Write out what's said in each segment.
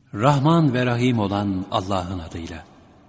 Rahman ve Rahim olan Allah'ın adıyla.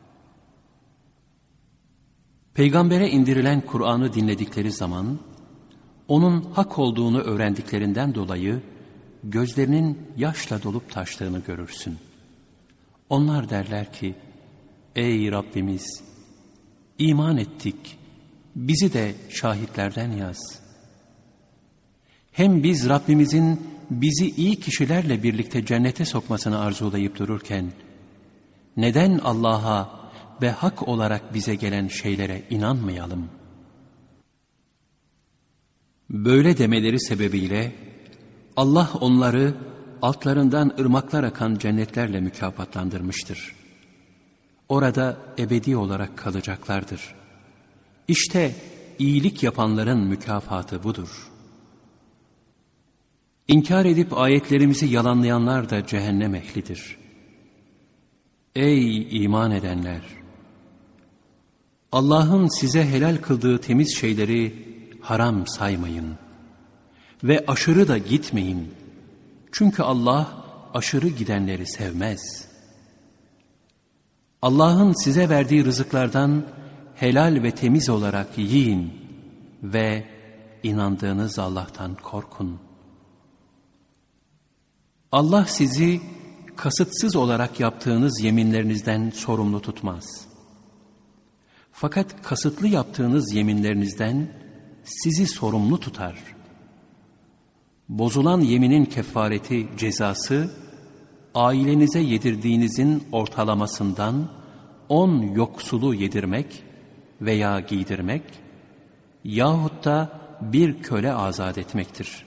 Peygambere indirilen Kur'an'ı dinledikleri zaman, onun hak olduğunu öğrendiklerinden dolayı gözlerinin yaşla dolup taştığını görürsün. Onlar derler ki, ey Rabbimiz, iman ettik, bizi de şahitlerden yaz. Hem biz Rabbimizin bizi iyi kişilerle birlikte cennete sokmasını arzulayıp dururken, neden Allah'a ve hak olarak bize gelen şeylere inanmayalım? Böyle demeleri sebebiyle Allah onları altlarından ırmaklar akan cennetlerle mükafatlandırmıştır. Orada ebedi olarak kalacaklardır. İşte iyilik yapanların mükafatı budur. İnkar edip ayetlerimizi yalanlayanlar da cehennem ehlidir. Ey iman edenler! Allah'ın size helal kıldığı temiz şeyleri haram saymayın ve aşırı da gitmeyin. Çünkü Allah aşırı gidenleri sevmez. Allah'ın size verdiği rızıklardan helal ve temiz olarak yiyin ve inandığınız Allah'tan korkun. Allah sizi kasıtsız olarak yaptığınız yeminlerinizden sorumlu tutmaz. Fakat kasıtlı yaptığınız yeminlerinizden sizi sorumlu tutar. Bozulan yeminin kefareti, cezası, ailenize yedirdiğinizin ortalamasından 10 yoksulu yedirmek veya giydirmek yahut da bir köle azat etmektir.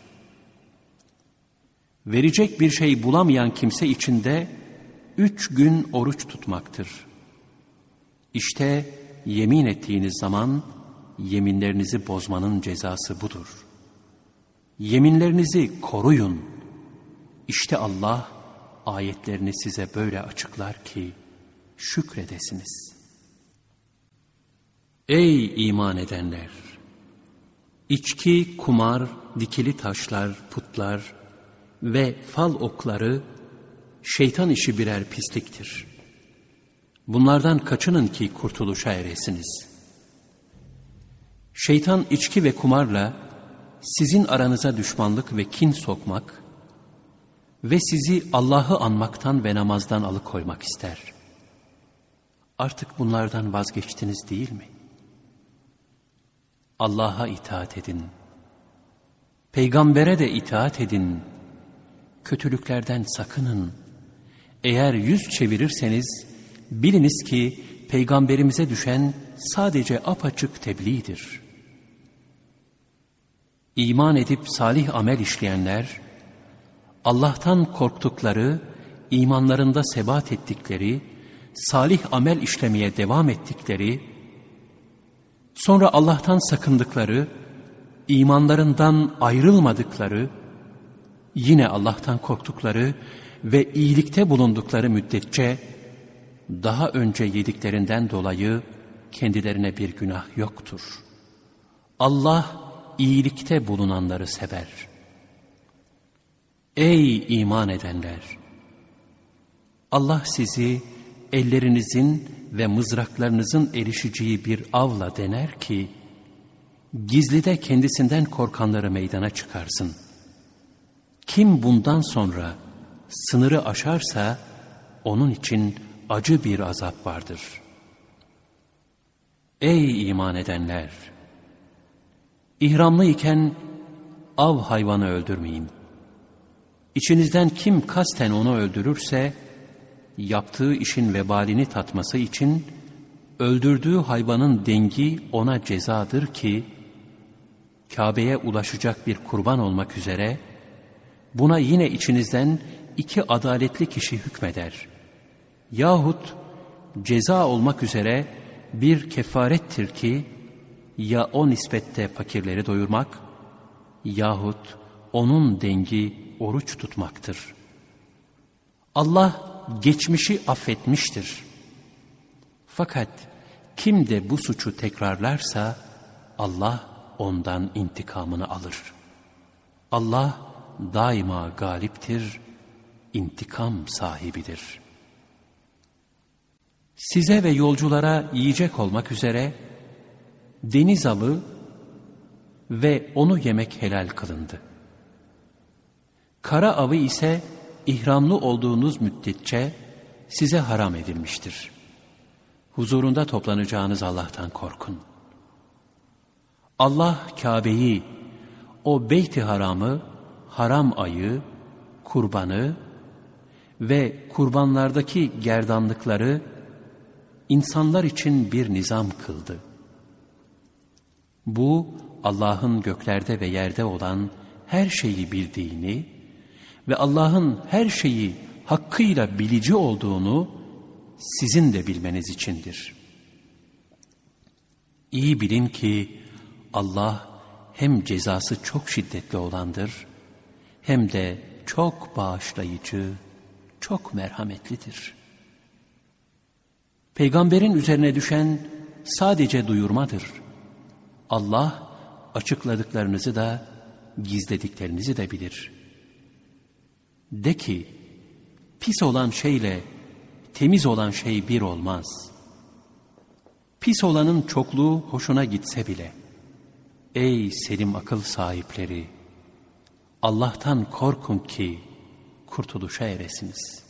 Verecek bir şey bulamayan kimse için de 3 gün oruç tutmaktır. İşte yemin ettiğiniz zaman yeminlerinizi bozmanın cezası budur. Yeminlerinizi koruyun. İşte Allah ayetlerini size böyle açıklar ki şükredesiniz. Ey iman edenler! İçki, kumar, dikili taşlar, putlar ve fal okları şeytan işi birer pisliktir. Bunlardan kaçının ki kurtuluşa eresiniz. Şeytan içki ve kumarla sizin aranıza düşmanlık ve kin sokmak ve sizi Allah'ı anmaktan ve namazdan alıkoymak ister. Artık bunlardan vazgeçtiniz değil mi? Allah'a itaat edin. Peygambere de itaat edin. Kötülüklerden sakının. Eğer yüz çevirirseniz biliniz ki Peygamberimize düşen sadece apaçık tebliğdir. İman edip salih amel işleyenler, Allah'tan korktukları, imanlarında sebat ettikleri, salih amel işlemeye devam ettikleri, sonra Allah'tan sakındıkları, imanlarından ayrılmadıkları, yine Allah'tan korktukları ve iyilikte bulundukları müddetçe, daha önce yediklerinden dolayı kendilerine bir günah yoktur. Allah iyilikte bulunanları sever. Ey iman edenler! Allah sizi ellerinizin ve mızraklarınızın erişeceği bir avla dener ki, gizlide kendisinden korkanları meydana çıkarsın. Kim bundan sonra sınırı aşarsa, onun için acı bir azap vardır. Ey iman edenler! İhramlı iken av hayvanı öldürmeyin. İçinizden kim kasten onu öldürürse, yaptığı işin vebalini tatması için öldürdüğü hayvanın dengi ona cezadır ki, Kabe'ye ulaşacak bir kurban olmak üzere, buna yine içinizden 2 adaletli kişi hükmeder. Yahut ceza olmak üzere bir kefarettir ki, ya o nispette fakirleri doyurmak, yahut onun dengi oruç tutmaktır. Allah geçmişi affetmiştir. Fakat kim de bu suçu tekrarlarsa, Allah ondan intikamını alır. Allah daima galiptir, intikam sahibidir. Size ve yolculara yiyecek olmak üzere deniz avı ve onu yemek helal kılındı. Kara avı ise ihramlı olduğunuz müddetçe size haram edilmiştir. Huzurunda toplanacağınız Allah'tan korkun. Allah Kabe'yi, o Beyt-i Haram'ı, haram ayı, kurbanı ve kurbanlardaki gerdanlıkları insanlar için bir nizam kıldı. Bu Allah'ın göklerde ve yerde olan her şeyi bildiğini ve Allah'ın her şeyi hakkıyla bilici olduğunu sizin de bilmeniz içindir. İyi bilin ki Allah hem cezası çok şiddetli olandır, hem de çok bağışlayıcı, çok merhametlidir. Peygamberin üzerine düşen sadece duyurmadır. Allah açıkladıklarınızı da gizlediklerinizi de bilir. De ki, pis olan şeyle temiz olan şey bir olmaz. Pis olanın çokluğu hoşuna gitse bile, ey selim akıl sahipleri, Allah'tan korkun ki kurtuluşa eresiniz.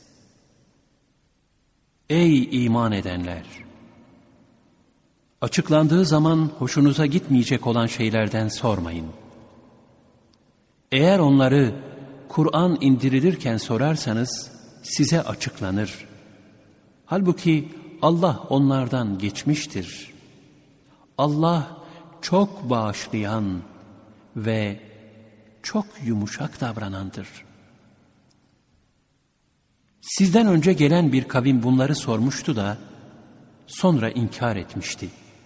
Ey iman edenler! Açıklandığı zaman hoşunuza gitmeyecek olan şeylerden sormayın. Eğer onları Kur'an indirilirken sorarsanız size açıklanır. Halbuki Allah onlardan geçmiştir. Allah çok bağışlayan ve çok yumuşak davranandır. Sizden önce gelen bir kavim bunları sormuştu da sonra inkar etmişti.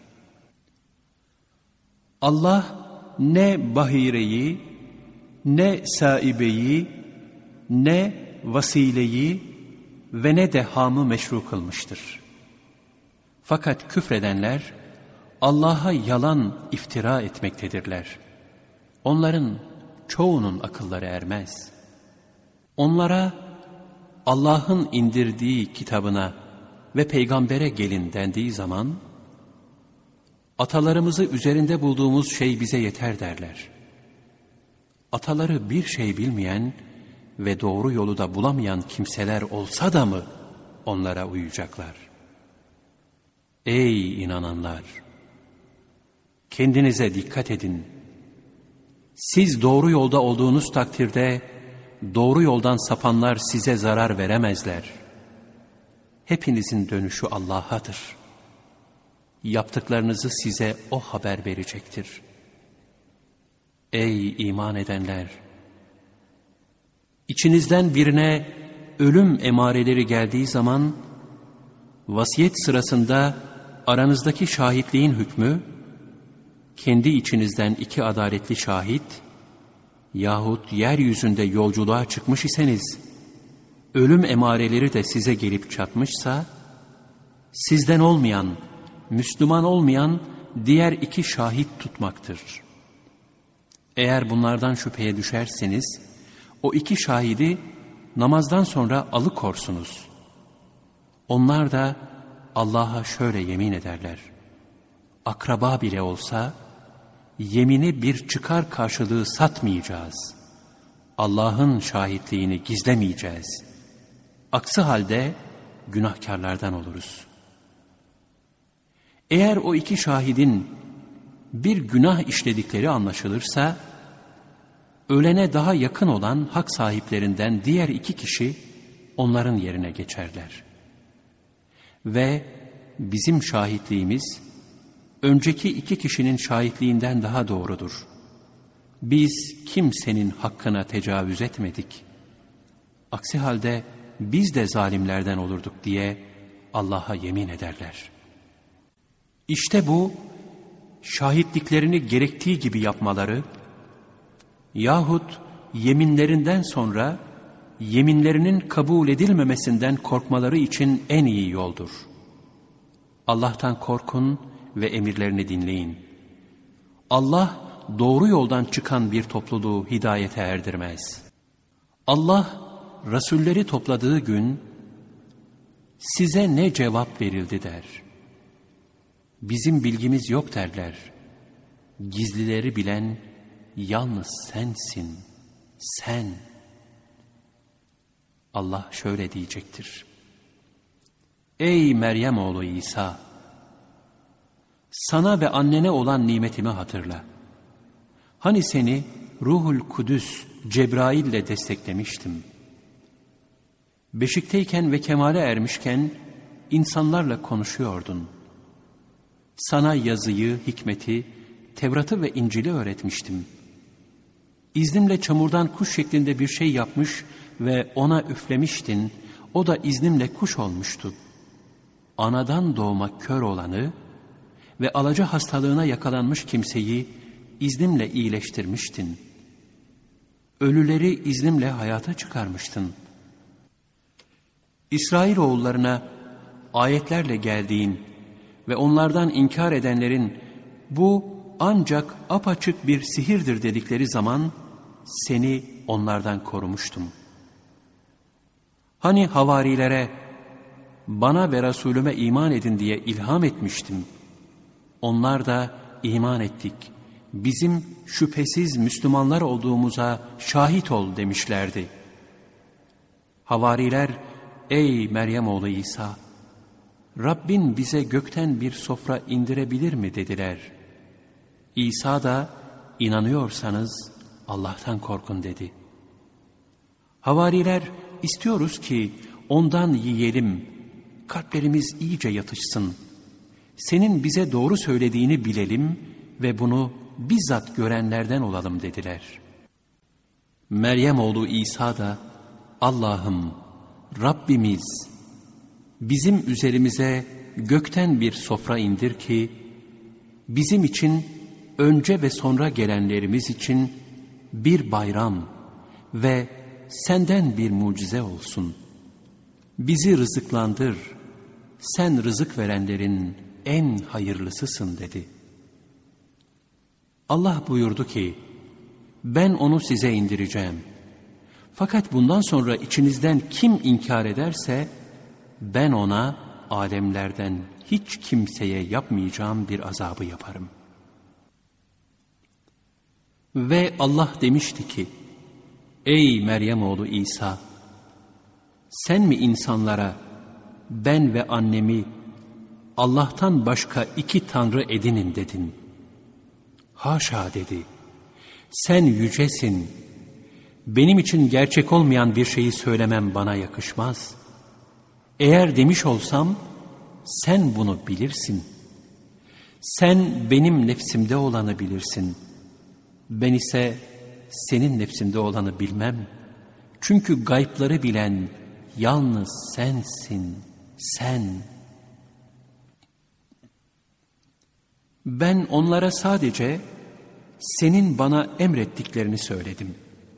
Allah ne bahireyi, ne saibeyi, ne vasileyi ve ne de hamı meşru kılmıştır. Fakat küfredenler Allah'a yalan iftira etmektedirler. Onların çoğunun akılları ermez. Onlara Allah'ın indirdiği kitabına ve peygambere gelin dendiği zaman, atalarımızı üzerinde bulduğumuz şey bize yeter derler. Ataları bir şey bilmeyen ve doğru yolu da bulamayan kimseler olsa da mı onlara uyacaklar? Ey inananlar! Kendinize dikkat edin. Siz doğru yolda olduğunuz takdirde doğru yoldan sapanlar size zarar veremezler. Hepinizin dönüşü Allah'adır. Yaptıklarınızı size O haber verecektir. Ey iman edenler! İçinizden birine ölüm emareleri geldiği zaman, vasiyet sırasında aranızdaki şahitliğin hükmü, kendi içinizden 2 adaletli şahit yahut yeryüzünde yolculuğa çıkmış iseniz, ölüm emareleri de size gelip çatmışsa, sizden olmayan, Müslüman olmayan diğer 2 şahit tutmaktır. Eğer bunlardan şüpheye düşerseniz, o 2 şahidi namazdan sonra alıkorsunuz. Onlar da Allah'a şöyle yemin ederler: akraba bile olsa, yemini bir çıkar karşılığı satmayacağız. Allah'ın şahitliğini gizlemeyeceğiz. Aksi halde günahkarlardan oluruz. Eğer o 2 şahidin bir günah işledikleri anlaşılırsa, ölene daha yakın olan hak sahiplerinden diğer 2 kişi onların yerine geçerler. Ve bizim şahitliğimiz önceki 2 kişinin şahitliğinden daha doğrudur. Biz kimsenin hakkına tecavüz etmedik. Aksi halde biz de zalimlerden olurduk diye Allah'a yemin ederler. İşte bu, şahitliklerini gerektiği gibi yapmaları yahut yeminlerinden sonra yeminlerinin kabul edilmemesinden korkmaları için en iyi yoldur. Allah'tan korkun ve emirlerini dinleyin. Allah doğru yoldan çıkan bir topluluğu hidayete erdirmez. Allah Rasulleri topladığı gün size ne cevap verildi der. Bizim bilgimiz yok derler. Gizlileri bilen yalnız sensin, sen. Allah şöyle diyecektir. Ey Meryem oğlu İsa! Sana ve annene olan nimetimi hatırla. Hani seni Ruhul Kudüs Cebrail ile desteklemiştim. Beşikteyken ve kemale ermişken insanlarla konuşuyordun. Sana yazıyı, hikmeti, Tevrat'ı ve İncil'i öğretmiştim. İznimle çamurdan kuş şeklinde bir şey yapmış ve ona üflemiştin. O da iznimle kuş olmuştu. Anadan doğma kör olanı ve alaca hastalığına yakalanmış kimseyi iznimle iyileştirmiştin. Ölüleri iznimle hayata çıkarmıştın. İsrailoğullarına ayetlerle geldiğin ve onlardan inkar edenlerin bu ancak apaçık bir sihirdir dedikleri zaman seni onlardan korumuştum. Hani havarilere bana ve Resulüme iman edin diye ilham etmiştim. Onlar da iman ettik. Bizim şüphesiz Müslümanlar olduğumuza şahit ol demişlerdi. Havariler, ey Meryem oğlu İsa, Rabbin bize gökten bir sofra indirebilir mi dediler. İsa da inanıyorsanız Allah'tan korkun dedi. Havariler, istiyoruz ki ondan yiyelim, kalplerimiz iyice yatışsın. Senin bize doğru söylediğini bilelim ve bunu bizzat görenlerden olalım dediler. Meryem oğlu İsa da, Allah'ım, Rabbimiz, bizim üzerimize gökten bir sofra indir ki, bizim için önce ve sonra gelenlerimiz için bir bayram ve senden bir mucize olsun. Bizi rızıklandır, sen rızık verenlerin en hayırlısısın dedi. Allah buyurdu ki, ben onu size indireceğim. Fakat bundan sonra içinizden kim inkar ederse, ben ona alemlerden hiç kimseye yapmayacağım bir azabı yaparım. Ve Allah demişti ki, ey Meryem oğlu İsa, sen mi insanlara ben ve annemi Allah'tan başka iki tanrı edinin dedin? Haşa dedi. Sen yücesin. Benim için gerçek olmayan bir şeyi söylemem bana yakışmaz. Eğer demiş olsam sen bunu bilirsin. Sen benim nefsimde olanı bilirsin. Ben ise senin nefsinde olanı bilmem. Çünkü gaybları bilen yalnız sensin, sen. Ben onlara sadece senin bana emrettiklerini söyledim.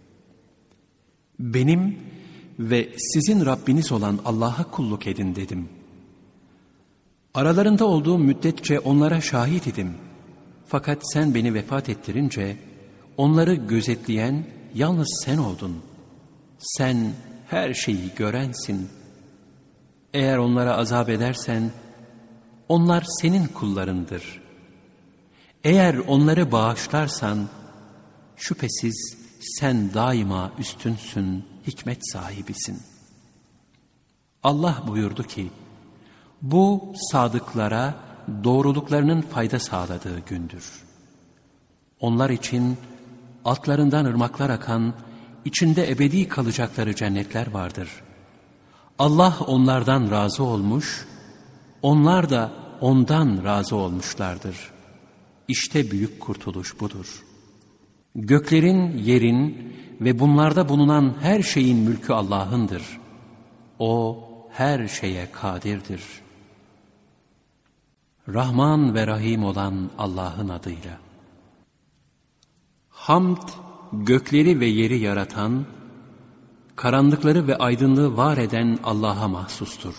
Benim ve sizin Rabbiniz olan Allah'a kulluk edin dedim. Aralarında olduğum müddetçe onlara şahit idim. Fakat sen beni vefat ettirince onları gözetleyen yalnız sen oldun. Sen her şeyi görensin. Eğer onlara azap edersen onlar senin kullarındır. Eğer onları bağışlarsan şüphesiz sen daima üstünsün, hikmet sahibisin. Allah buyurdu ki, bu sadıklara doğruluklarının fayda sağladığı gündür. Onlar için altlarından ırmaklar akan, içinde ebedi kalacakları cennetler vardır. Allah onlardan razı olmuş, onlar da ondan razı olmuşlardır. İşte büyük kurtuluş budur. Göklerin, yerin ve bunlarda bulunan her şeyin mülkü Allah'ındır. O her şeye kadirdir. Rahman ve Rahim olan Allah'ın adıyla. Hamd, gökleri ve yeri yaratan, karanlıkları ve aydınlığı var eden Allah'a mahsustur.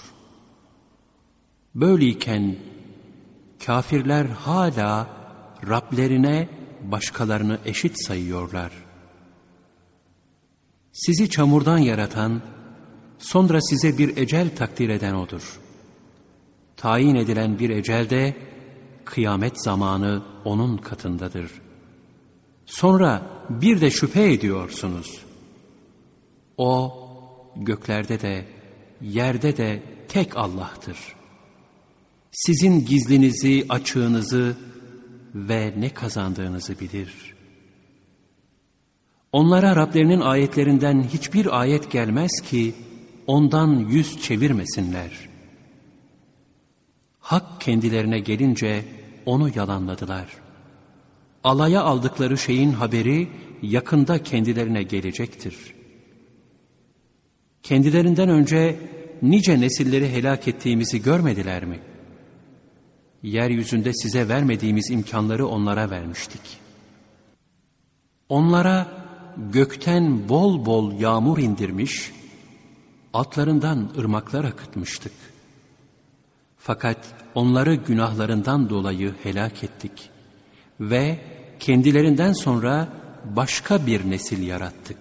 Böyleyken kafirler hala Rablerine başkalarını eşit sayıyorlar. Sizi çamurdan yaratan, sonra size bir ecel takdir eden O'dur. Tayin edilen bir ecel de kıyamet zamanı O'nun katındadır. Sonra bir de şüphe ediyorsunuz. O, göklerde de, yerde de tek Allah'tır. Sizin gizlinizi, açığınızı ve ne kazandığınızı bilir. Onlara Rablerinin ayetlerinden hiçbir ayet gelmez ki ondan yüz çevirmesinler. Hak kendilerine gelince onu yalanladılar. Alaya aldıkları şeyin haberi yakında kendilerine gelecektir. Kendilerinden önce nice nesilleri helak ettiğimizi görmediler mi? Yeryüzünde size vermediğimiz imkanları onlara vermiştik. Onlara gökten bol bol yağmur indirmiş, altlarından ırmaklar akıtmıştık. Fakat onları günahlarından dolayı helak ettik ve kendilerinden sonra başka bir nesil yarattık.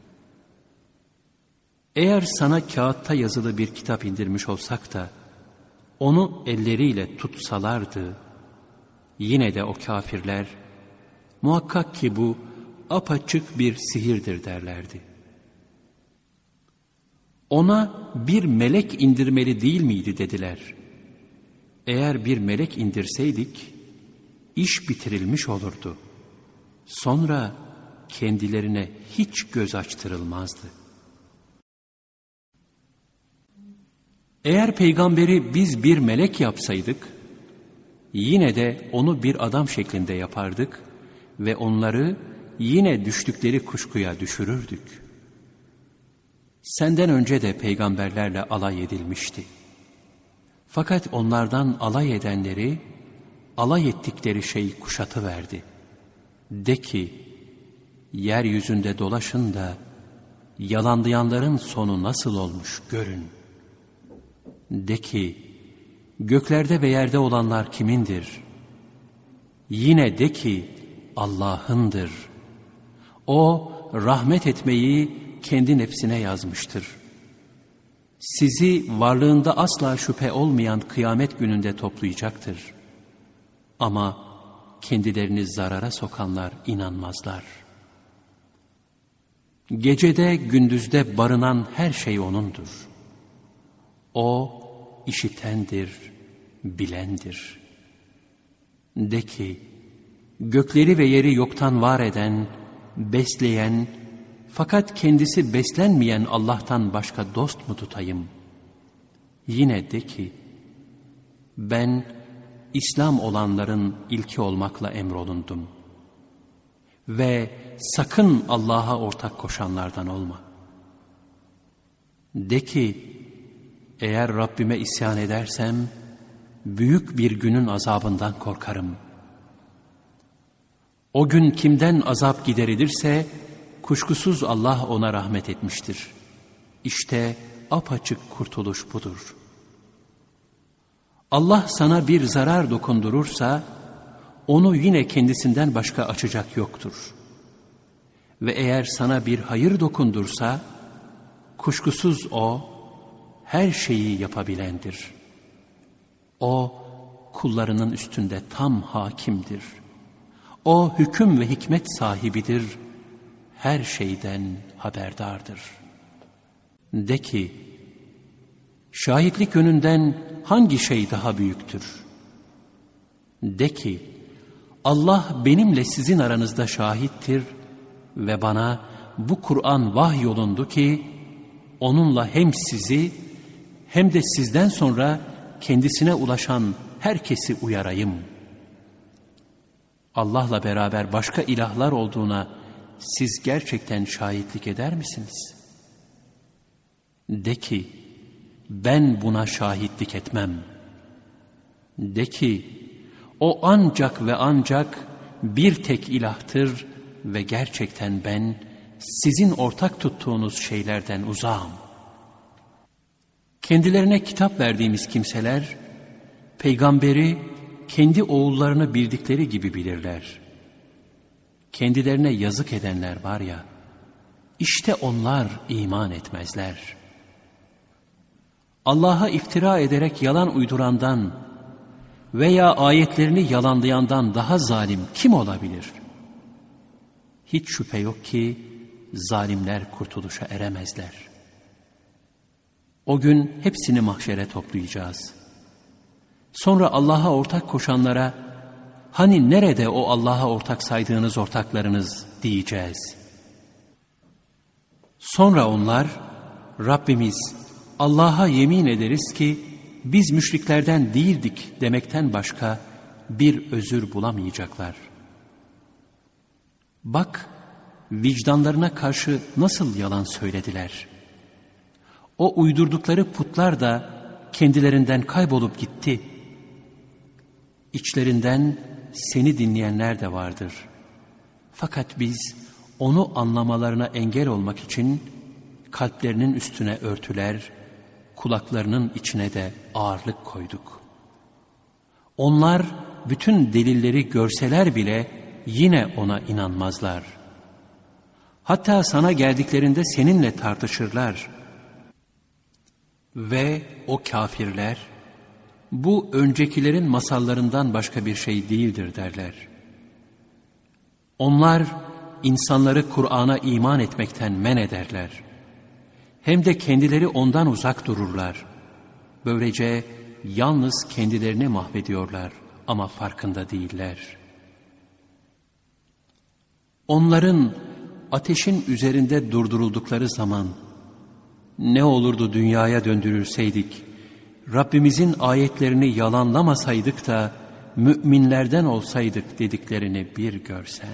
Eğer sana kağıtta yazılı bir kitap indirmiş olsak da onu elleriyle tutsalardı, yine de o kafirler, muhakkak ki bu apaçık bir sihirdir derlerdi. Ona bir melek indirmeli değil miydi dediler. Eğer bir melek indirseydik, iş bitirilmiş olurdu. Sonra kendilerine hiç göz açtırılmazdı. Eğer peygamberi biz bir melek yapsaydık, yine de onu bir adam şeklinde yapardık ve onları yine düştükleri kuşkuya düşürürdük. Senden önce de peygamberlerle alay edilmişti. Fakat onlardan alay edenleri, alay ettikleri şey kuşatıverdi. De ki, yeryüzünde dolaşın da yalanlayanların sonu nasıl olmuş görün. De ki, göklerde ve yerde olanlar kimindir? Yine de ki, Allah'ındır. O, rahmet etmeyi kendi nefsine yazmıştır. Sizi varlığında asla şüphe olmayan kıyamet gününde toplayacaktır. Ama kendilerini zarara sokanlar inanmazlar. Gecede gündüzde barınan her şey O'nundur. O işitendir, bilendir. De ki, gökleri ve yeri yoktan var eden, besleyen, fakat kendisi beslenmeyen Allah'tan başka dost mu tutayım? Yine de ki, ben İslam olanların ilki olmakla emrolundum. Ve sakın Allah'a ortak koşanlardan olma. De ki, eğer Rabbime isyan edersem, büyük bir günün azabından korkarım. O gün kimden azap giderilirse, kuşkusuz Allah ona rahmet etmiştir. İşte apaçık kurtuluş budur. Allah sana bir zarar dokundurursa, onu yine kendisinden başka açacak yoktur. Ve eğer sana bir hayır dokundursa, kuşkusuz O, her şeyi yapabilendir. O, kullarının üstünde tam hakimdir. O, hüküm ve hikmet sahibidir. Her şeyden haberdardır. De ki, şahitlik yönünden hangi şey daha büyüktür? De ki, Allah benimle sizin aranızda şahittir ve bana bu Kur'an vahyolundu ki, onunla hem sizi hem de sizden sonra kendisine ulaşan herkesi uyarayım. Allah'la beraber başka ilahlar olduğuna siz gerçekten şahitlik eder misiniz? De ki, ben buna şahitlik etmem. De ki, o ancak ve ancak bir tek ilahtır ve gerçekten ben sizin ortak tuttuğunuz şeylerden uzağım. Kendilerine kitap verdiğimiz kimseler, peygamberi kendi oğullarını bildikleri gibi bilirler. Kendilerine yazık edenler var ya, İşte onlar iman etmezler. Allah'a iftira ederek yalan uydurandan veya ayetlerini yalanlayandan daha zalim kim olabilir? Hiç şüphe yok ki zalimler kurtuluşa eremezler. O gün hepsini mahşere toplayacağız. Sonra Allah'a ortak koşanlara, hani nerede o Allah'a ortak saydığınız ortaklarınız diyeceğiz. Sonra onlar, Rabbimiz Allah'a yemin ederiz ki biz müşriklerden değildik demekten başka bir özür bulamayacaklar. Bak, vicdanlarına karşı nasıl yalan söylediler. O uydurdukları putlar da kendilerinden kaybolup gitti. İçlerinden seni dinleyenler de vardır. Fakat biz onu anlamalarına engel olmak için kalplerinin üstüne örtüler, kulaklarının içine de ağırlık koyduk. Onlar bütün delilleri görseler bile yine ona inanmazlar. Hatta sana geldiklerinde seninle tartışırlar. Ve o kafirler, bu öncekilerin masallarından başka bir şey değildir derler. Onlar insanları Kur'an'a iman etmekten men ederler. Hem de kendileri ondan uzak dururlar. Böylece yalnız kendilerini mahvediyorlar ama farkında değiller. Onların ateşin üzerinde durduruldukları zaman, ne olurdu dünyaya döndürülseydik, Rabbimizin ayetlerini yalanlamasaydık da müminlerden olsaydık dediklerini bir görsen.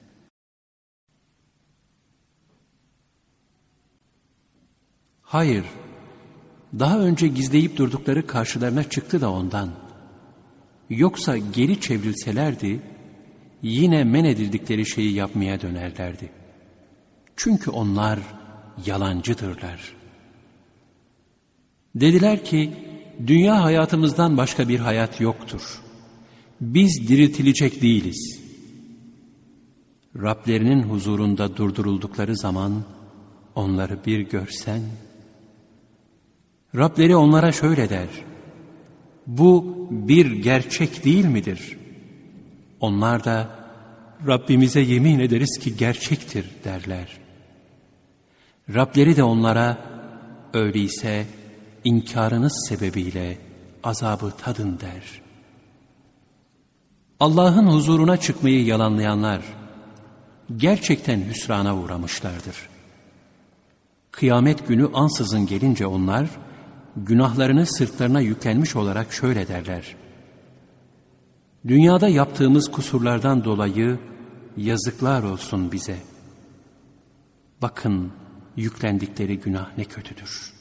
Hayır, daha önce gizleyip durdukları karşılarına çıktı da ondan. Yoksa geri çevrilselerdi, yine men edildikleri şeyi yapmaya dönerlerdi. Çünkü onlar yalancıdırlar. Dediler ki, dünya hayatımızdan başka bir hayat yoktur. Biz diriltilecek değiliz. Rablerinin huzurunda durduruldukları zaman, onları bir görsen, Rableri onlara şöyle der, bu bir gerçek değil midir? Onlar da, Rabbimize yemin ederiz ki gerçektir derler. Rableri de onlara, öyleyse inkarınız sebebiyle azabı tadın der. Allah'ın huzuruna çıkmayı yalanlayanlar, gerçekten hüsrana uğramışlardır. Kıyamet günü ansızın gelince onlar, günahlarını sırtlarına yüklenmiş olarak şöyle derler. Dünyada yaptığımız kusurlardan dolayı yazıklar olsun bize. Bakın yüklendikleri günah ne kötüdür.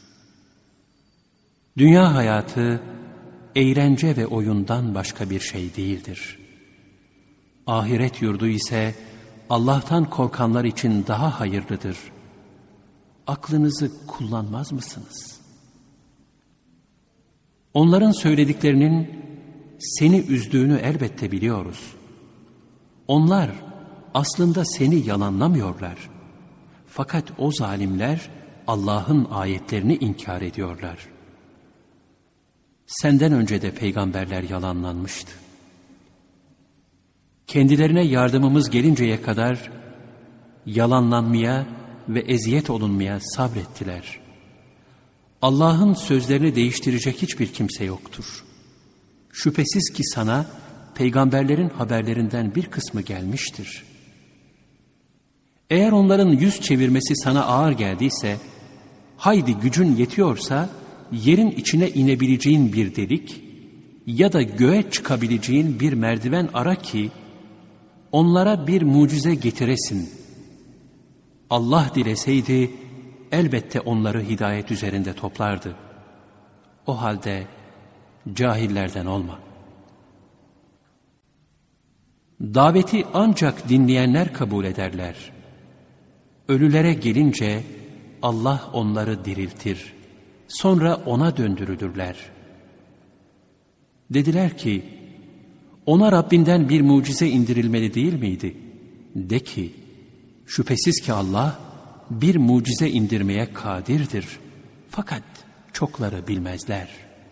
Dünya hayatı eğlence ve oyundan başka bir şey değildir. Ahiret yurdu ise Allah'tan korkanlar için daha hayırlıdır. Aklınızı kullanmaz mısınız? Onların söylediklerinin seni üzdüğünü elbette biliyoruz. Onlar aslında seni yalanlamıyorlar. Fakat o zalimler Allah'ın ayetlerini inkar ediyorlar. Senden önce de peygamberler yalanlanmıştı. Kendilerine yardımımız gelinceye kadar yalanlanmaya ve eziyet olunmaya sabrettiler. Allah'ın sözlerini değiştirecek hiçbir kimse yoktur. Şüphesiz ki sana peygamberlerin haberlerinden bir kısmı gelmiştir. Eğer onların yüz çevirmesi sana ağır geldiyse, haydi gücün yetiyorsa yerin içine inebileceğin bir delik ya da göğe çıkabileceğin bir merdiven ara ki onlara bir mucize getiresin. Allah dileseydi elbette onları hidayet üzerinde toplardı. O halde cahillerden olma. Daveti ancak dinleyenler kabul ederler. Ölülere gelince Allah onları diriltir. Sonra ona döndürülürler. Dediler ki, ona Rabbinden bir mucize indirilmeli değil miydi? De ki, şüphesiz ki Allah bir mucize indirmeye kadirdir. Fakat çokları bilmezler.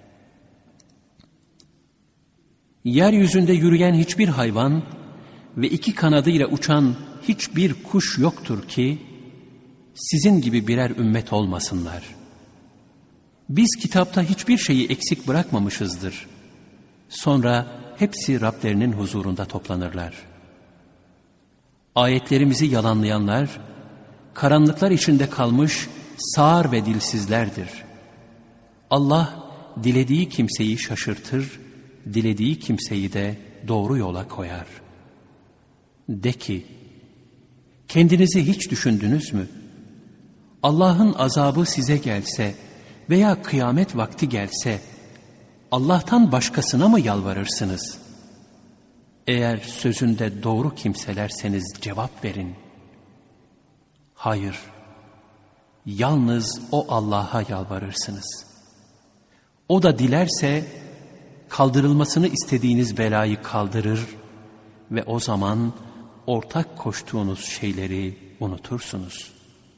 Yeryüzünde yürüyen hiçbir hayvan ve iki kanadıyla uçan hiçbir kuş yoktur ki sizin gibi birer ümmet olmasınlar. Biz kitapta hiçbir şeyi eksik bırakmamışızdır. Sonra hepsi Rablerinin huzurunda toplanırlar. Ayetlerimizi yalanlayanlar, karanlıklar içinde kalmış sağır ve dilsizlerdir. Allah dilediği kimseyi şaşırtır, dilediği kimseyi de doğru yola koyar. De ki, kendinizi hiç düşündünüz mü? Allah'ın azabı size gelse veya kıyamet vakti gelse, Allah'tan başkasına mı yalvarırsınız? Eğer sözünde doğru kimselerseniz cevap verin. Hayır, yalnız o Allah'a yalvarırsınız. O da dilerse kaldırılmasını istediğiniz belayı kaldırır ve o zaman ortak koştuğunuz şeyleri unutursunuz.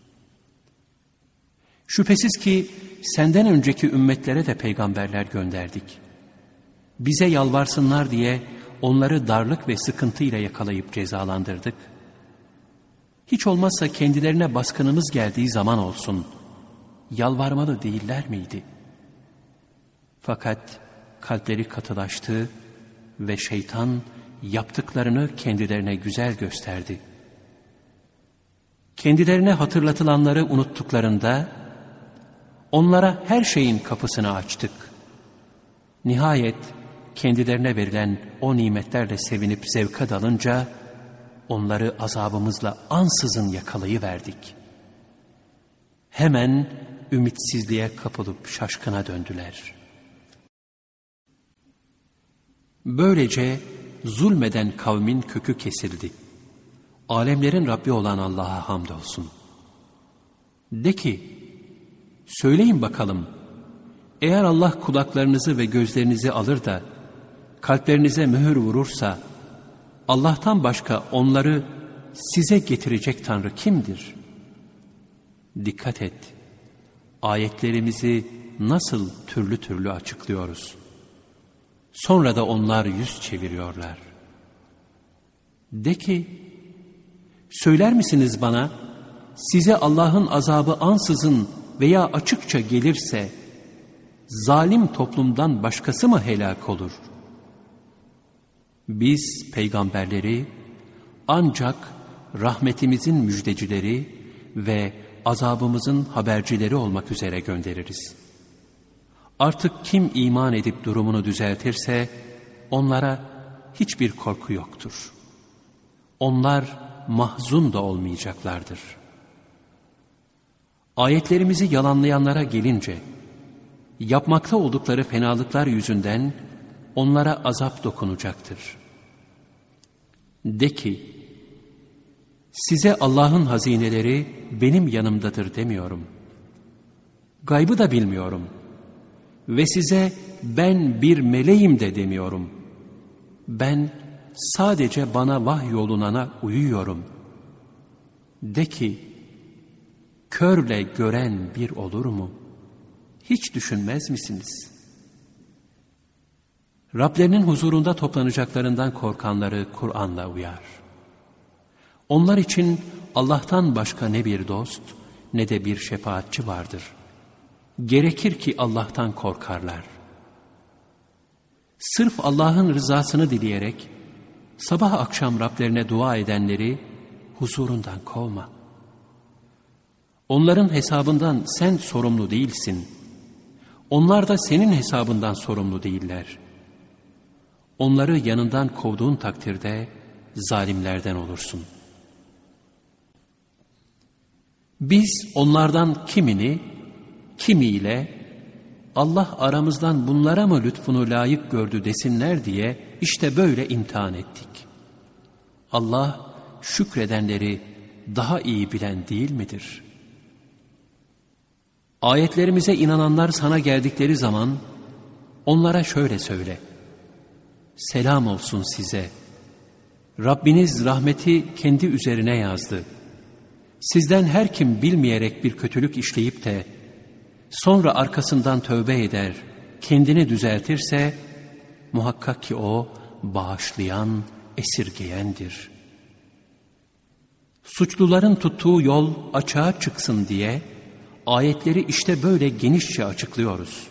Şüphesiz ki senden önceki ümmetlere de peygamberler gönderdik. Bize yalvarsınlar diye onları darlık ve sıkıntıyla yakalayıp cezalandırdık. Hiç olmazsa kendilerine baskınımız geldiği zaman olsun, yalvarmalı değiller miydi? Fakat kalpleri katılaştı ve şeytan yaptıklarını kendilerine güzel gösterdi. Kendilerine hatırlatılanları unuttuklarında, onlara her şeyin kapısını açtık. Nihayet kendilerine verilen o nimetlerle sevinip zevka dalınca, onları azabımızla ansızın yakalayıverdik. Hemen ümitsizliğe kapılıp şaşkına döndüler. Böylece zulmeden kavmin kökü kesildi. Alemlerin Rabbi olan Allah'a hamdolsun. De ki, söyleyin bakalım, eğer Allah kulaklarınızı ve gözlerinizi alır da kalplerinize mühür vurursa, Allah'tan başka onları size getirecek Tanrı kimdir? Dikkat et, ayetlerimizi nasıl türlü türlü açıklıyoruz. Sonra da onlar yüz çeviriyorlar. De ki, söyler misiniz bana, size Allah'ın azabı ansızın veya açıkça gelirse, zalim toplumdan başkası mı helak olur? Biz peygamberleri ancak rahmetimizin müjdecileri ve azabımızın habercileri olmak üzere göndeririz. Artık kim iman edip durumunu düzeltirse onlara hiçbir korku yoktur. Onlar mahzun da olmayacaklardır. Ayetlerimizi yalanlayanlara gelince, yapmakta oldukları fenalıklar yüzünden onlara azap dokunacaktır. De ki, size Allah'ın hazineleri benim yanımdadır demiyorum. Gaybı da bilmiyorum. Ve size ben bir meleğim de demiyorum. Ben sadece bana vahyolunana uyuyorum. De ki, körle gören bir olur mu? Hiç düşünmez misiniz? Rablerinin huzurunda toplanacaklarından korkanları Kur'an'la uyar. Onlar için Allah'tan başka ne bir dost ne de bir şefaatçi vardır. Gerekir ki Allah'tan korkarlar. Sırf Allah'ın rızasını dileyerek sabah akşam Rablerine dua edenleri huzurundan kovma. Onların hesabından sen sorumlu değilsin. Onlar da senin hesabından sorumlu değiller. Onları yanından kovduğun takdirde zalimlerden olursun. Biz onlardan kimiyle Allah aramızdan bunlara mı lütfunu layık gördü desinler diye işte böyle imtihan ettik. Allah şükredenleri daha iyi bilen değil midir? Ayetlerimize inananlar sana geldikleri zaman onlara şöyle söyle: selam olsun size. Rabbiniz rahmeti kendi üzerine yazdı. Sizden her kim bilmeyerek bir kötülük işleyip de sonra arkasından tövbe eder, kendini düzeltirse muhakkak ki o bağışlayan, esirgeyendir. Suçluların tuttuğu yol açığa çıksın diye ayetleri işte böyle genişçe açıklıyoruz.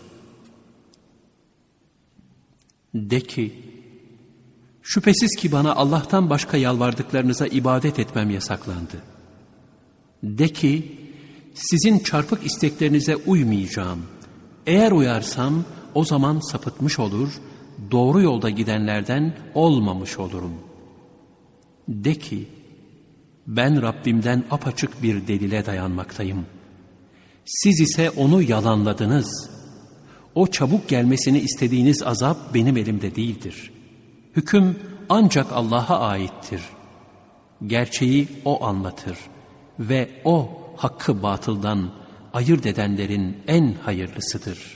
De ki, şüphesiz ki bana Allah'tan başka yalvardıklarınıza ibadet etmem yasaklandı. De ki, sizin çarpık isteklerinize uymayacağım. Eğer uyarsam o zaman sapıtmış olur, doğru yolda gidenlerden olmamış olurum. De ki, ben Rabbimden apaçık bir delile dayanmaktayım. Siz ise onu yalanladınız. O çabuk gelmesini istediğiniz azap benim elimde değildir. Hüküm ancak Allah'a aittir. Gerçeği O anlatır ve O hakkı batıldan ayırt edenlerin en hayırlısıdır.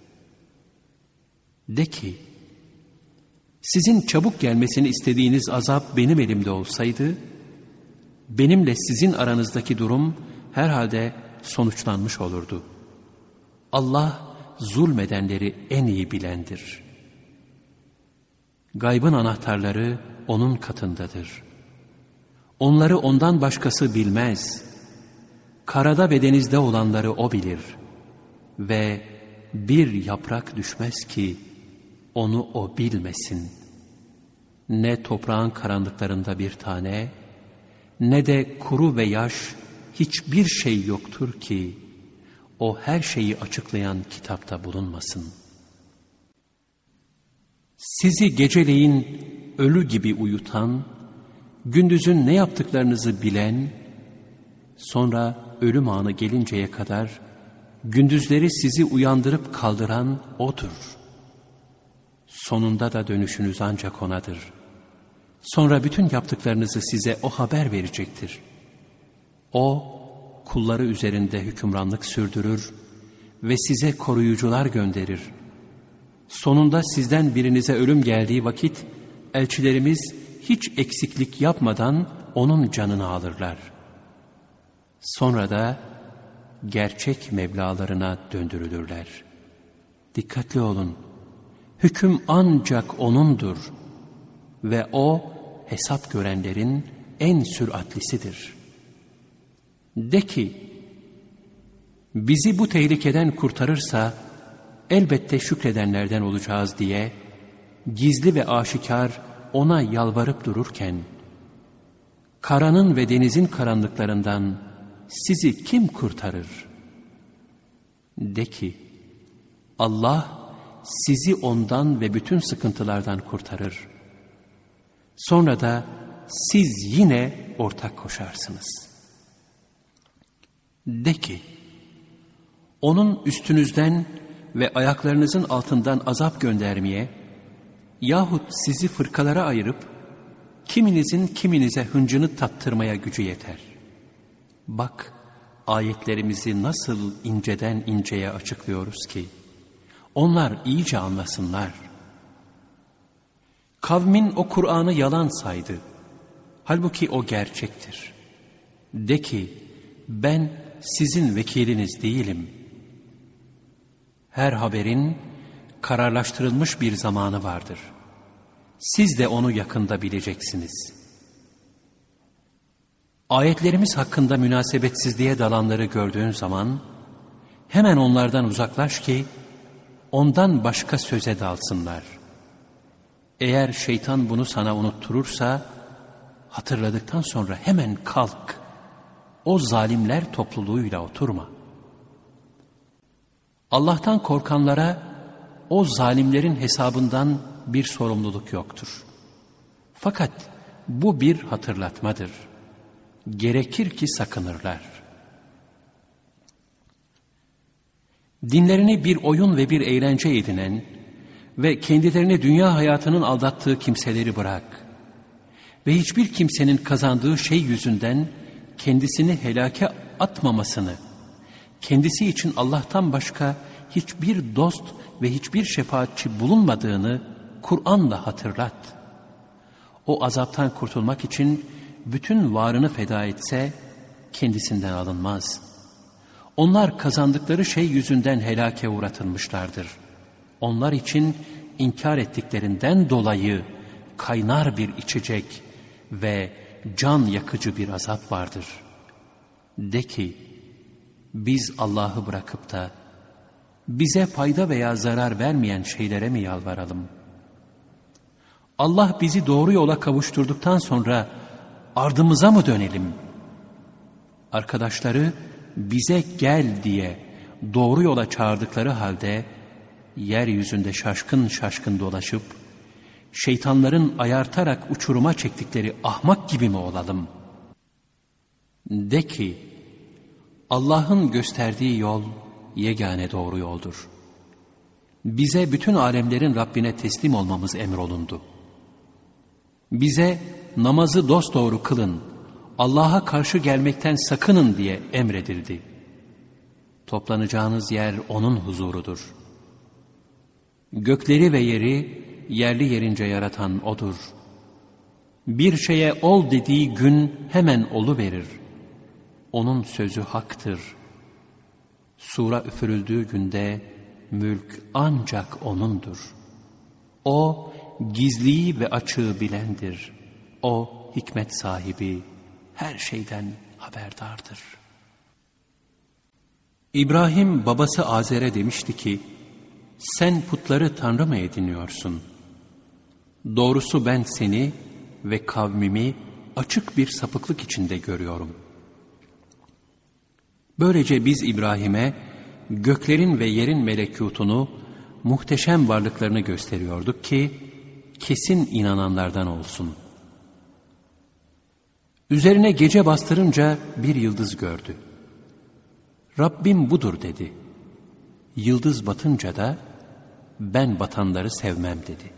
De ki, sizin çabuk gelmesini istediğiniz azap benim elimde olsaydı, benimle sizin aranızdaki durum herhalde sonuçlanmış olurdu. Allah zulmedenleri en iyi bilendir. Gaybın anahtarları O'nun katındadır. Onları O'ndan başkası bilmez. Karada ve denizde olanları O bilir. Ve bir yaprak düşmez ki onu O bilmesin. Ne toprağın karanlıklarında bir tane, ne de kuru ve yaş hiçbir şey yoktur ki O her şeyi açıklayan kitapta bulunmasın. Sizi geceleyin ölü gibi uyutan, gündüzün ne yaptıklarınızı bilen, sonra ölüm anı gelinceye kadar gündüzleri sizi uyandırıp kaldıran O'dur. Sonunda da dönüşünüz ancak O'nadır. Sonra bütün yaptıklarınızı size O haber verecektir. O, kulları üzerinde hükümranlık sürdürür ve size koruyucular gönderir. Sonunda sizden birinize ölüm geldiği vakit, elçilerimiz hiç eksiklik yapmadan onun canını alırlar. Sonra da gerçek meblalarına döndürülürler. Dikkatli olun, hüküm ancak O'nundur ve O, hesap görenlerin en süratlisidir. De ki, bizi bu tehlikeden kurtarırsa elbette şükredenlerden olacağız diye gizli ve aşikar O'na yalvarıp dururken, karanın ve denizin karanlıklarından sizi kim kurtarır? De ki, Allah sizi ondan ve bütün sıkıntılardan kurtarır. Sonra da siz yine ortak koşarsınız. De ki, O'nun üstünüzden ve ayaklarınızın altından azap göndermeye yahut sizi fırkalara ayırıp kiminizin kiminize hıncını tattırmaya gücü yeter. Bak, ayetlerimizi nasıl inceden inceye açıklıyoruz ki onlar iyice anlasınlar. Kavmin o Kur'an'ı yalan saydı. Halbuki o gerçektir. De ki, ben sizin vekiliniz değilim. Her haberin kararlaştırılmış bir zamanı vardır. Siz de onu yakında bileceksiniz. Ayetlerimiz hakkında münasebetsizliğe dalanları gördüğün zaman hemen onlardan uzaklaş ki ondan başka söze dalsınlar. Eğer şeytan bunu sana unutturursa hatırladıktan sonra hemen kalk. O zalimler topluluğuyla oturma. Allah'tan korkanlara o zalimlerin hesabından bir sorumluluk yoktur. Fakat bu bir hatırlatmadır. Gerekir ki sakınırlar. Dinlerini bir oyun ve bir eğlence edinen ve kendilerini dünya hayatının aldattığı kimseleri bırak. Ve hiçbir kimsenin kazandığı şey yüzünden kendisini helake atmamasını, kendisi için Allah'tan başka hiçbir dost ve hiçbir şefaatçi bulunmadığını Kur'an'la hatırlat. O azaptan kurtulmak için bütün varını feda etse, kendisinden alınmaz. Onlar kazandıkları şey yüzünden helake uğratılmışlardır. Onlar için inkar ettiklerinden dolayı kaynar bir içecek ve can yakıcı bir azap vardır. De ki, biz Allah'ı bırakıp da bize fayda veya zarar vermeyen şeylere mi yalvaralım? Allah bizi doğru yola kavuşturduktan sonra ardımıza mı dönelim? Arkadaşları bize gel diye doğru yola çağırdıkları halde yeryüzünde şaşkın şaşkın dolaşıp şeytanların ayartarak uçuruma çektikleri ahmak gibi mi olalım? De ki, Allah'ın gösterdiği yol yegane doğru yoldur. Bize bütün alemlerin Rabbine teslim olmamız emrolundu. Bize namazı dosdoğru kılın, Allah'a karşı gelmekten sakının diye emredildi. Toplanacağınız yer O'nun huzurudur. Gökleri ve yeri yerli yerince yaratan O'dur. Bir şeye ol dediği gün hemen oluverir. O'nun sözü haktır. Sura üfürüldüğü günde mülk ancak O'nundur. O gizliyi ve açığı bilendir. O hikmet sahibi, her şeyden haberdardır. İbrahim babası Azer'e demişti ki, sen putları tanrı mı ediniyorsun? Doğrusu ben seni ve kavmimi açık bir sapıklık içinde görüyorum. Böylece biz İbrahim'e göklerin ve yerin melekutunu, muhteşem varlıklarını gösteriyorduk ki, kesin inananlardan olsun. Üzerine gece bastırınca bir yıldız gördü. Rabbim budur dedi. Yıldız batınca da ben batanları sevmem dedi.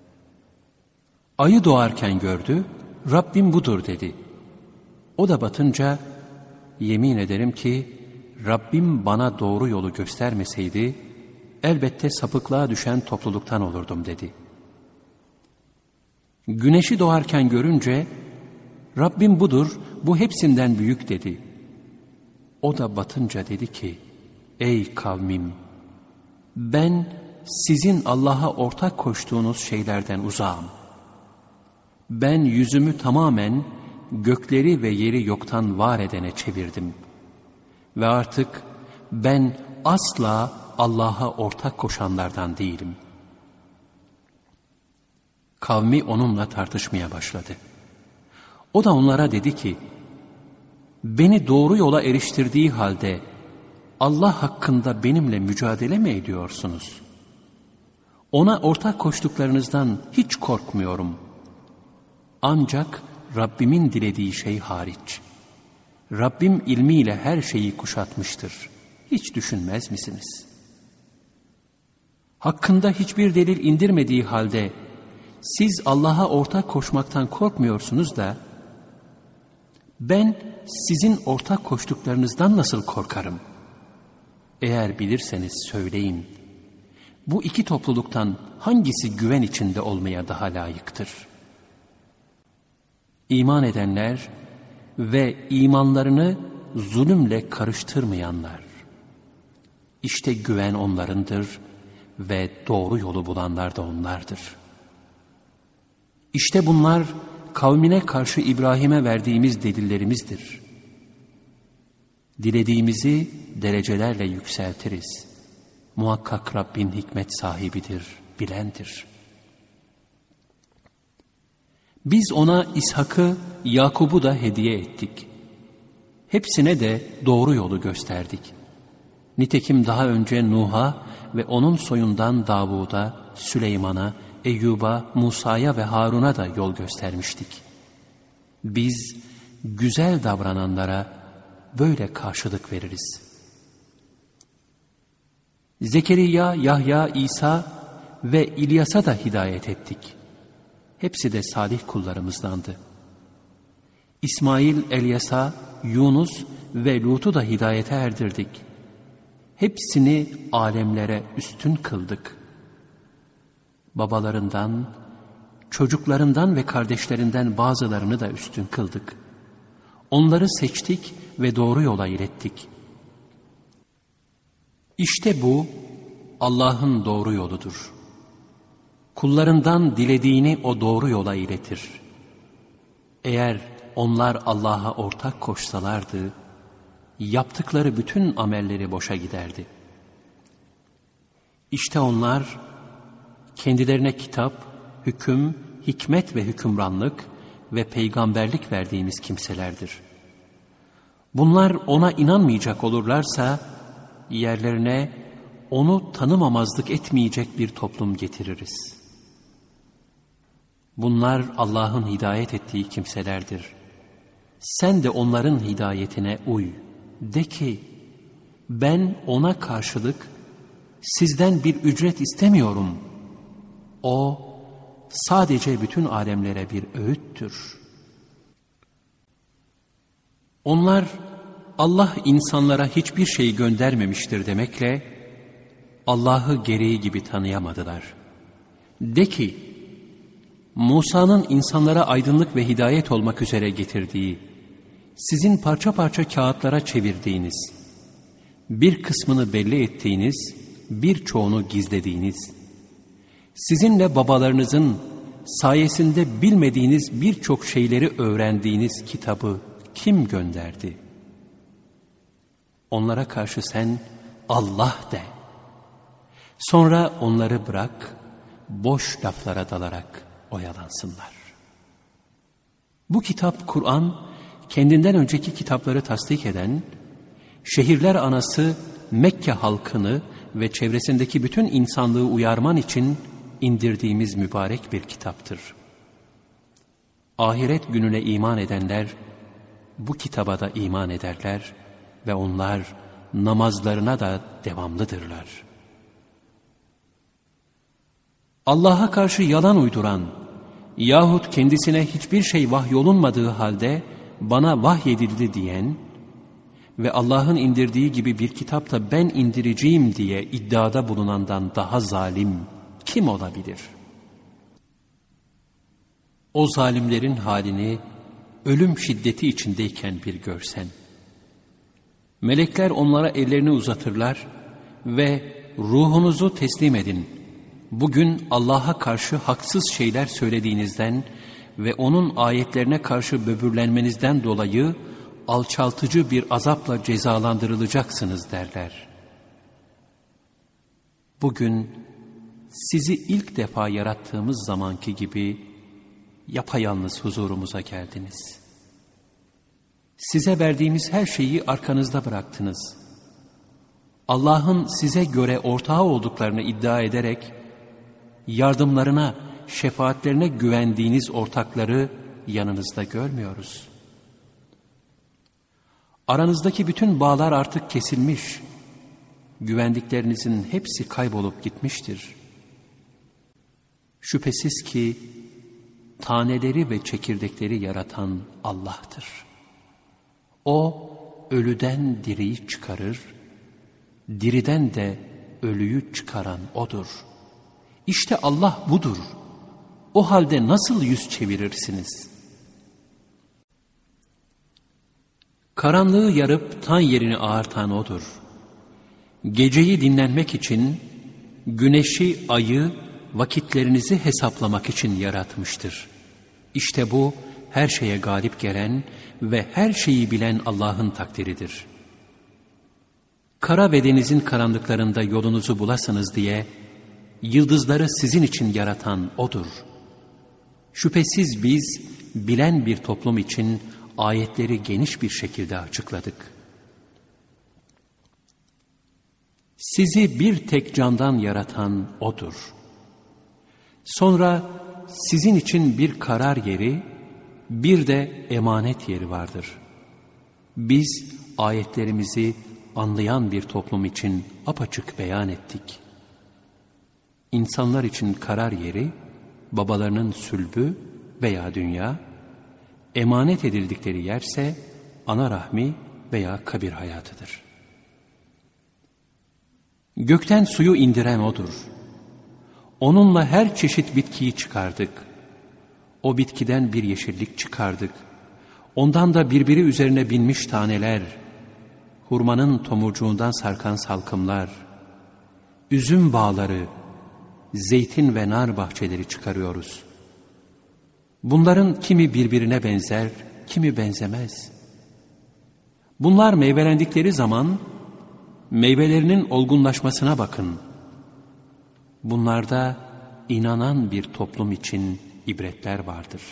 Ayı doğarken gördü, Rabbim budur dedi. O da batınca yemin ederim ki Rabbim bana doğru yolu göstermeseydi elbette sapıklığa düşen topluluktan olurdum dedi. Güneşi doğarken görünce Rabbim budur, bu hepsinden büyük dedi. O da batınca dedi ki, ey kavmim, ben sizin Allah'a ortak koştuğunuz şeylerden uzağım. Ben yüzümü tamamen gökleri ve yeri yoktan var edene çevirdim. Ve artık ben asla Allah'a ortak koşanlardan değilim. Kavmi onunla tartışmaya başladı. O da onlara dedi ki, beni doğru yola eriştirdiği halde Allah hakkında benimle mücadele mi ediyorsunuz? Ona ortak koştuklarınızdan hiç korkmuyorum. Ancak Rabbimin dilediği şey hariç. Rabbim ilmiyle her şeyi kuşatmıştır. Hiç düşünmez misiniz? Hakkında hiçbir delil indirmediği halde siz Allah'a ortak koşmaktan korkmuyorsunuz da ben sizin ortak koştuklarınızdan nasıl korkarım? Eğer bilirseniz söyleyin. Bu iki topluluktan hangisi güven içinde olmaya daha layıktır? İman edenler ve imanlarını zulümle karıştırmayanlar. İşte güven onlarındır ve doğru yolu bulanlar da onlardır. İşte bunlar kavmine karşı İbrahim'e verdiğimiz delillerimizdir. Dilediğimizi derecelerle yükseltiriz. Muhakkak Rabbin hikmet sahibidir, bilendir. Biz ona İshak'ı, Yakub'u da hediye ettik. Hepsine de doğru yolu gösterdik. Nitekim daha önce Nuh'a ve onun soyundan Davud'a, Süleyman'a, Eyyub'a, Musa'ya ve Harun'a da yol göstermiştik. Biz güzel davrananlara böyle karşılık veririz. Zekeriya, Yahya, İsa ve İlyas'a da hidayet ettik. Hepsi de salih kullarımızdandı. İsmail, Elyas'a, Yunus ve Lut'u da hidayete erdirdik. Hepsini alemlere üstün kıldık. Babalarından, çocuklarından ve kardeşlerinden bazılarını da üstün kıldık. onları seçtik ve doğru yola ilettik. İşte bu Allah'ın doğru yoludur. Kullarından dilediğini o doğru yola iletir. Eğer onlar Allah'a ortak koşsalardı, yaptıkları bütün amelleri boşa giderdi. İşte onlar, kendilerine kitap, hüküm, hikmet ve hükümranlık ve peygamberlik verdiğimiz kimselerdir. Bunlar ona inanmayacak olurlarsa, yerlerine onu tanımamazlık etmeyecek bir toplum getiririz. Bunlar Allah'ın hidayet ettiği kimselerdir. Sen de onların hidayetine uy. De ki, ben ona karşılık sizden bir ücret istemiyorum. O sadece bütün alemlere bir öğüttür. Onlar Allah insanlara hiçbir şey göndermemiştir demekle Allah'ı gereği gibi tanıyamadılar. De ki, Musa'nın insanlara aydınlık ve hidayet olmak üzere getirdiği, sizin parça parça kağıtlara çevirdiğiniz, bir kısmını belli ettiğiniz, birçoğunu gizlediğiniz, sizinle babalarınızın sayesinde bilmediğiniz birçok şeyleri öğrendiğiniz kitabı kim gönderdi? Onlara karşı sen Allah de. Sonra onları bırak, boş laflara dalarak oyalansınlar. Bu kitap Kur'an, kendinden önceki kitapları tasdik eden, şehirler anası Mekke halkını ve çevresindeki bütün insanlığı uyarman için indirdiğimiz mübarek bir kitaptır. Ahiret gününe iman edenler, bu kitaba da iman ederler ve onlar namazlarına da devamlıdırlar. Allah'a karşı yalan uyduran yahut kendisine hiçbir şey vahyolunmadığı halde bana vahyedildi diyen ve Allah'ın indirdiği gibi bir kitapta ben indireceğim diye iddiada bulunandan daha zalim kim olabilir? O zalimlerin halini ölüm şiddeti içindeyken bir görsen. Melekler onlara ellerini uzatırlar ve ruhunuzu teslim edin. Bugün Allah'a karşı haksız şeyler söylediğinizden ve onun ayetlerine karşı böbürlenmenizden dolayı alçaltıcı bir azapla cezalandırılacaksınız derler. Bugün sizi ilk defa yarattığımız zamanki gibi yapayalnız huzurumuza geldiniz. Size verdiğimiz her şeyi arkanızda bıraktınız. Allah'ın size göre ortağı olduklarını iddia ederek yardımlarına, şefaatlerine güvendiğiniz ortakları yanınızda görmüyoruz. Aranızdaki bütün bağlar artık kesilmiş, güvendiklerinizin hepsi kaybolup gitmiştir. Şüphesiz ki taneleri ve çekirdekleri yaratan Allah'tır. O ölüden diriyi çıkarır, diriden de ölüyü çıkaran O'dur. İşte Allah budur. O halde nasıl yüz çevirirsiniz? Karanlığı yarıp tan yerini ağartan O'dur. Geceyi dinlenmek için, güneşi, ayı, vakitlerinizi hesaplamak için yaratmıştır. İşte bu her şeye galip gelen ve her şeyi bilen Allah'ın takdiridir. Kara ve denizin karanlıklarında yolunuzu bulasınız diye yıldızları sizin için yaratan O'dur. Şüphesiz biz bilen bir toplum için ayetleri geniş bir şekilde açıkladık. Sizi bir tek candan yaratan O'dur. Sonra sizin için bir karar yeri, bir de emanet yeri vardır. Biz ayetlerimizi anlayan bir toplum için apaçık beyan ettik. İnsanlar için karar yeri, babalarının sülbü veya dünya, emanet edildikleri yerse ana rahmi veya kabir hayatıdır. Gökten suyu indiren O'dur. Onunla her çeşit bitkiyi çıkardık. O bitkiden bir yeşillik çıkardık. Ondan da birbiri üzerine binmiş taneler, hurmanın tomurcuğundan sarkan salkımlar, üzüm bağları, zeytin ve nar bahçeleri çıkarıyoruz. Bunların kimi birbirine benzer, kimi benzemez. Bunlar meyvelendikleri zaman meyvelerinin olgunlaşmasına bakın. Bunlarda inanan bir toplum için ibretler vardır.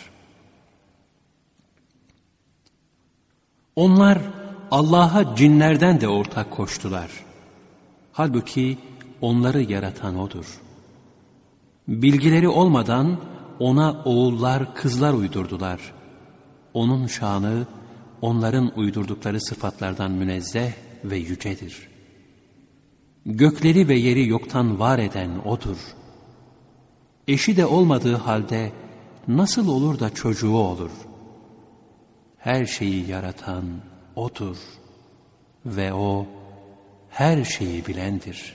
Onlar Allah'a cinlerden de ortak koştular. Halbuki onları yaratan O'dur. Bilgileri olmadan O'na oğullar, kızlar uydurdular. O'nun şanı onların uydurdukları sıfatlardan münezzeh ve yücedir. Gökleri ve yeri yoktan var eden O'dur. Eşi de olmadığı halde nasıl olur da çocuğu olur? Her şeyi yaratan O'dur ve O her şeyi bilendir.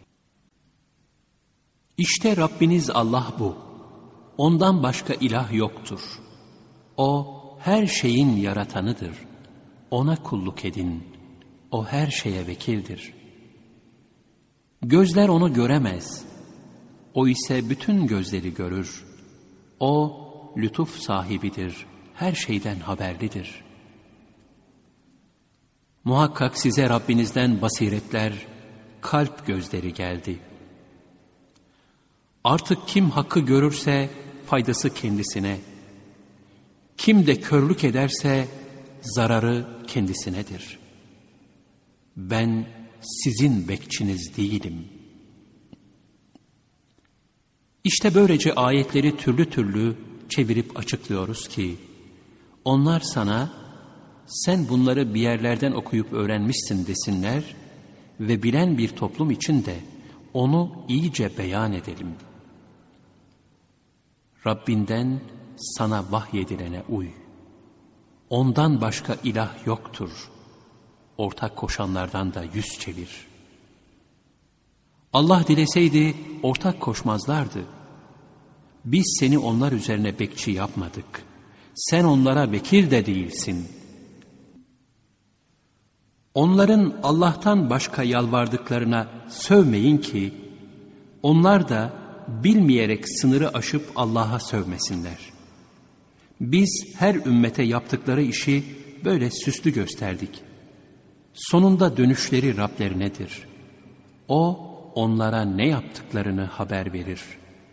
İşte Rabbiniz Allah bu. Ondan başka ilah yoktur. O her şeyin yaratanıdır. Ona kulluk edin. O her şeye vekildir. Gözler onu göremez. O ise bütün gözleri görür. O lütuf sahibidir. Her şeyden haberlidir. Muhakkak size Rabbinizden basiretler, kalp gözleri geldi. Artık kim hakkı görürse faydası kendisine, kim de körlük ederse zararı kendisinedir. Ben sizin bekçiniz değilim. İşte böylece ayetleri türlü türlü çevirip açıklıyoruz ki, onlar sana, sen bunları bir yerlerden okuyup öğrenmişsin desinler ve bilen bir toplum için de onu iyice beyan edelim. Rabbinden sana vahyedilene uy. Ondan başka ilah yoktur. Ortak koşanlardan da yüz çevir. Allah dileseydi ortak koşmazlardı. Biz seni onlar üzerine bekçi yapmadık. Sen onlara vekil de değilsin. Onların Allah'tan başka yalvardıklarına sövmeyin ki, onlar da bilmeyerek sınırı aşıp Allah'a sövmesinler. Biz her ümmete yaptıkları işi böyle süslü gösterdik. Sonunda dönüşleri Rablerinedir. O, onlara ne yaptıklarını haber verir.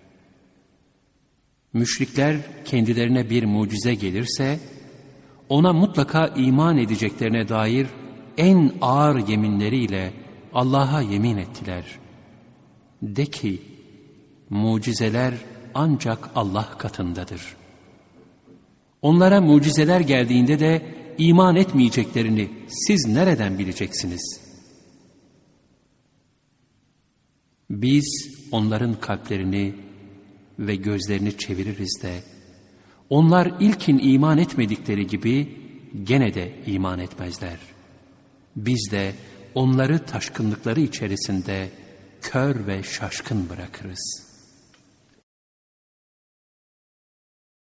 Müşrikler kendilerine bir mucize gelirse, ona mutlaka iman edeceklerine dair en ağır yeminleriyle Allah'a yemin ettiler. De ki, mucizeler ancak Allah katındadır. Onlara mucizeler geldiğinde de iman etmeyeceklerini siz nereden bileceksiniz? Biz onların kalplerini ve gözlerini çeviririz de, onlar ilkin iman etmedikleri gibi gene de iman etmezler. Biz de onları taşkınlıkları içerisinde kör ve şaşkın bırakırız.